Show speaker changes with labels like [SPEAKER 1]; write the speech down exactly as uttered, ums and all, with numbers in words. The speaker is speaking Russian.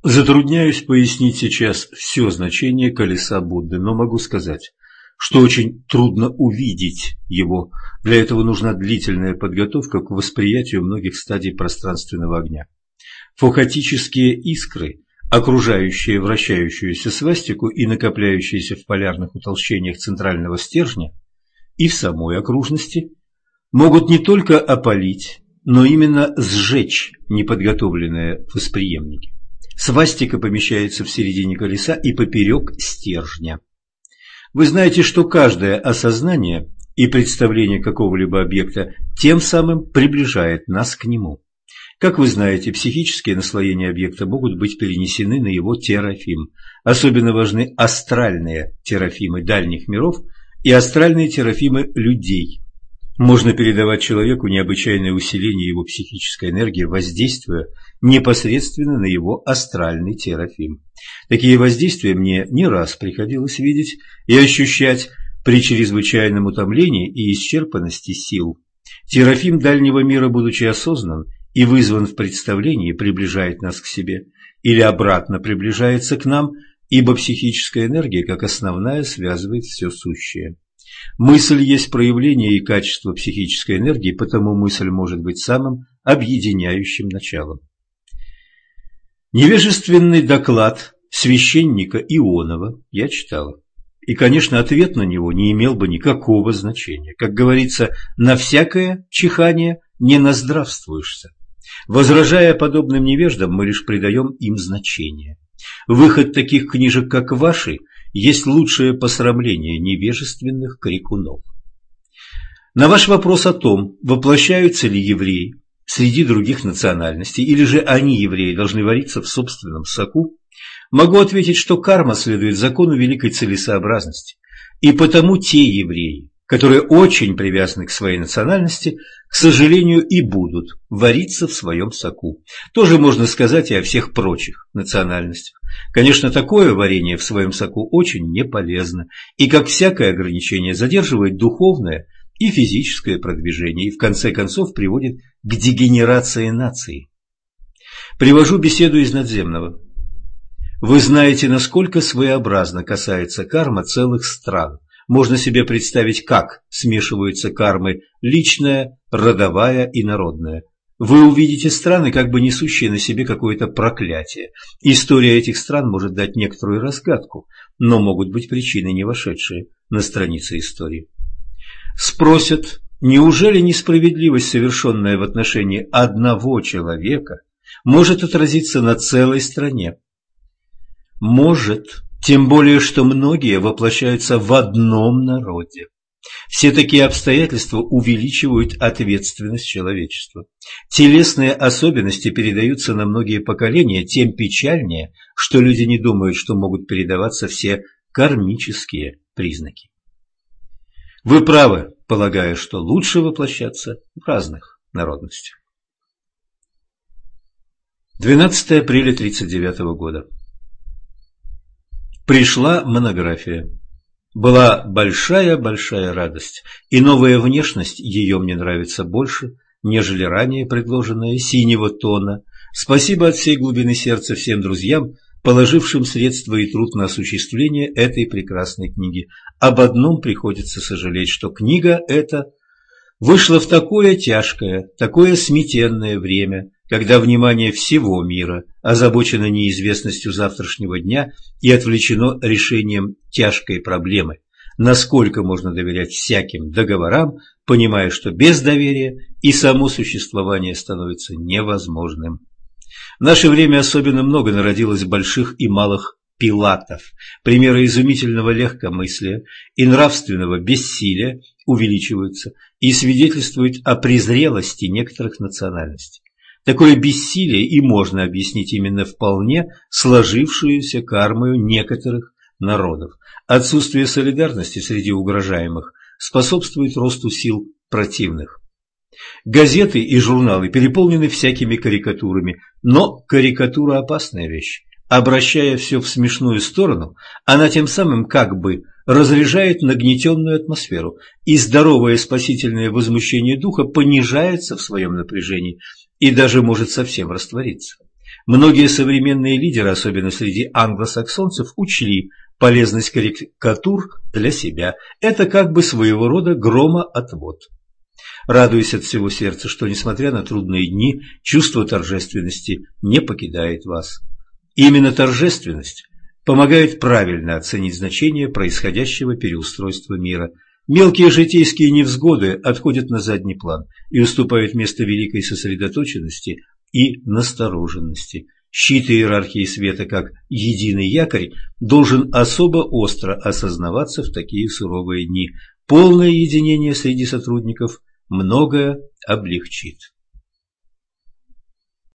[SPEAKER 1] Затрудняюсь пояснить сейчас все значение колеса Будды, но могу сказать, что очень трудно увидеть его. Для этого нужна длительная подготовка к восприятию многих стадий пространственного огня. Фохотические искры, окружающие вращающуюся свастику и накопляющиеся в полярных утолщениях центрального стержня и в самой окружности, могут не только опалить, но именно сжечь неподготовленные восприемники. Свастика помещается в середине колеса и поперек стержня. Вы знаете, что каждое осознание и представление какого-либо объекта тем самым приближает нас к нему. Как вы знаете, психические наслоения объекта могут быть перенесены на его терафим. Особенно важны астральные терафимы дальних миров и астральные терафимы людей. Можно передавать человеку необычайное усиление его психической энергии, воздействуя непосредственно на его астральный терафим. Такие воздействия мне не раз приходилось видеть и ощущать при чрезвычайном утомлении и исчерпанности сил. Терафим дальнего мира, будучи осознан и вызван в представлении, приближает нас к себе или обратно приближается к нам, ибо психическая энергия, как основная, связывает все сущее. Мысль есть проявление и качество психической энергии, потому мысль может быть самым объединяющим началом. Невежественный доклад священника Ионова я читала, и, конечно, ответ на него не имел бы никакого значения. Как говорится, на всякое чихание не наздравствуешься. Возражая подобным невеждам, мы лишь придаем им значение. Выход таких книжек, как ваши, есть лучшее посрамление невежественных крикунов. На ваш вопрос о том, воплощаются ли евреи среди других национальностей, или же они, евреи, должны вариться в собственном соку, могу ответить, что карма следует закону великой целесообразности, и потому те евреи, которые очень привязаны к своей национальности, к сожалению, и будут вариться в своем соку. Тоже можно сказать и о всех прочих национальностях. Конечно, такое варение в своем соку очень не полезно, и, как всякое ограничение, задерживает духовное и физическое продвижение, и в конце концов приводит к дегенерации нации. Привожу беседу из надземного. Вы знаете, насколько своеобразно касается карма целых стран. Можно себе представить, как смешиваются кармы личная, родовая и народная. Вы увидите страны, как бы несущие на себе какое-то проклятие. История этих стран может дать некоторую разгадку, но могут быть причины, не вошедшие на страницы истории. Спросят, неужели несправедливость, совершенная в отношении одного человека, может отразиться на целой стране? Может. Тем более, что многие воплощаются в одном народе. Все такие обстоятельства увеличивают ответственность человечества. Телесные особенности передаются на многие поколения, тем печальнее, что люди не думают, что могут передаваться все кармические признаки. Вы правы, полагая, что лучше воплощаться в разных народностях. двенадцатое апреля тысяча девятьсот тридцать девятого года. Пришла монография. Была большая-большая радость, и новая внешность ее мне нравится больше, нежели ранее предложенная синего тона. Спасибо от всей глубины сердца всем друзьям, положившим средства и труд на осуществление этой прекрасной книги. Об одном приходится сожалеть, что книга эта вышла в такое тяжкое, такое смятенное время, когда внимание всего мира озабочено неизвестностью завтрашнего дня и отвлечено решением тяжкой проблемы. Насколько можно доверять всяким договорам, понимая, что без доверия и само существование становится невозможным. В наше время особенно много народилось больших и малых пилатов. Примеры изумительного легкомыслия и нравственного бессилия увеличиваются и свидетельствуют о презрелости некоторых национальностей. Такое бессилие и можно объяснить именно вполне сложившуюся кармою некоторых народов. Отсутствие солидарности среди угрожаемых способствует росту сил противных. Газеты и журналы переполнены всякими карикатурами, но карикатура – опасная вещь. Обращая все в смешную сторону, она тем самым как бы разряжает нагнетенную атмосферу, и здоровое спасительное возмущение духа понижается в своем напряжении и даже может совсем раствориться. Многие современные лидеры, особенно среди англосаксонцев, учли полезность карикатур для себя. Это как бы своего рода громоотвод. Радуюсь от всего сердца, что, несмотря на трудные дни, чувство торжественности не покидает вас. Именно торжественность помогает правильно оценить значение происходящего переустройства мира. Мелкие житейские невзгоды отходят на задний план и уступают место великой сосредоточенности и настороженности. Щит иерархии света как единый якорь должен особо остро осознаваться в такие суровые дни. Полное единение среди сотрудников многое облегчит.